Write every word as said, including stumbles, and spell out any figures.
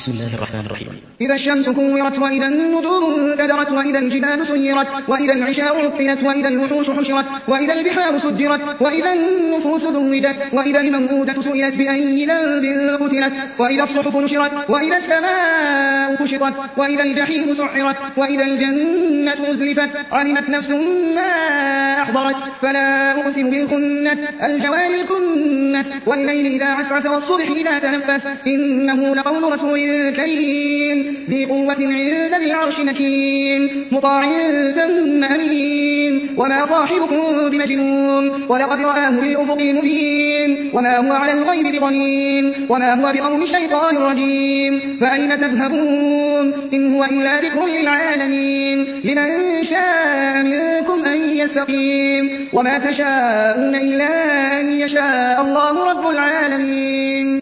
بسم الله الرحمن الرحيم. إذا الشمس كورت وإذا النجوم انكدرت وإذا الجبال سيرت وإذا العشاء عطلت وإذا الوحوش حشرت وإذا البحار سجرت وإذا النفوس زوجت وإذا الموءودة سئلت بأي ذنب قتلت وإذا الصحف نشرت وإذا السماء كشطت وإذا الجحيم سعرت وإذا الجنة أزلفت علمت نفس ما أحضرت فلا أقسم بالخنس الجوار الكنس والليل إذا عسعس والصبح إذا تنفس إنه لقول رسول كريم ذي قوة عند ذي العرش مكين مطاع ثم أمين وما صاحبكم بمجنون ولقد رآه بالأفق المبين وما هو على الغيب بضنين وما هو بقول شيطان رجيم فأين تذهبون إن هو إلا ذكر للعالمين لمن شاء منكم أن يستقيم وما تشاءون إلا أن يشاء الله رب العالمين.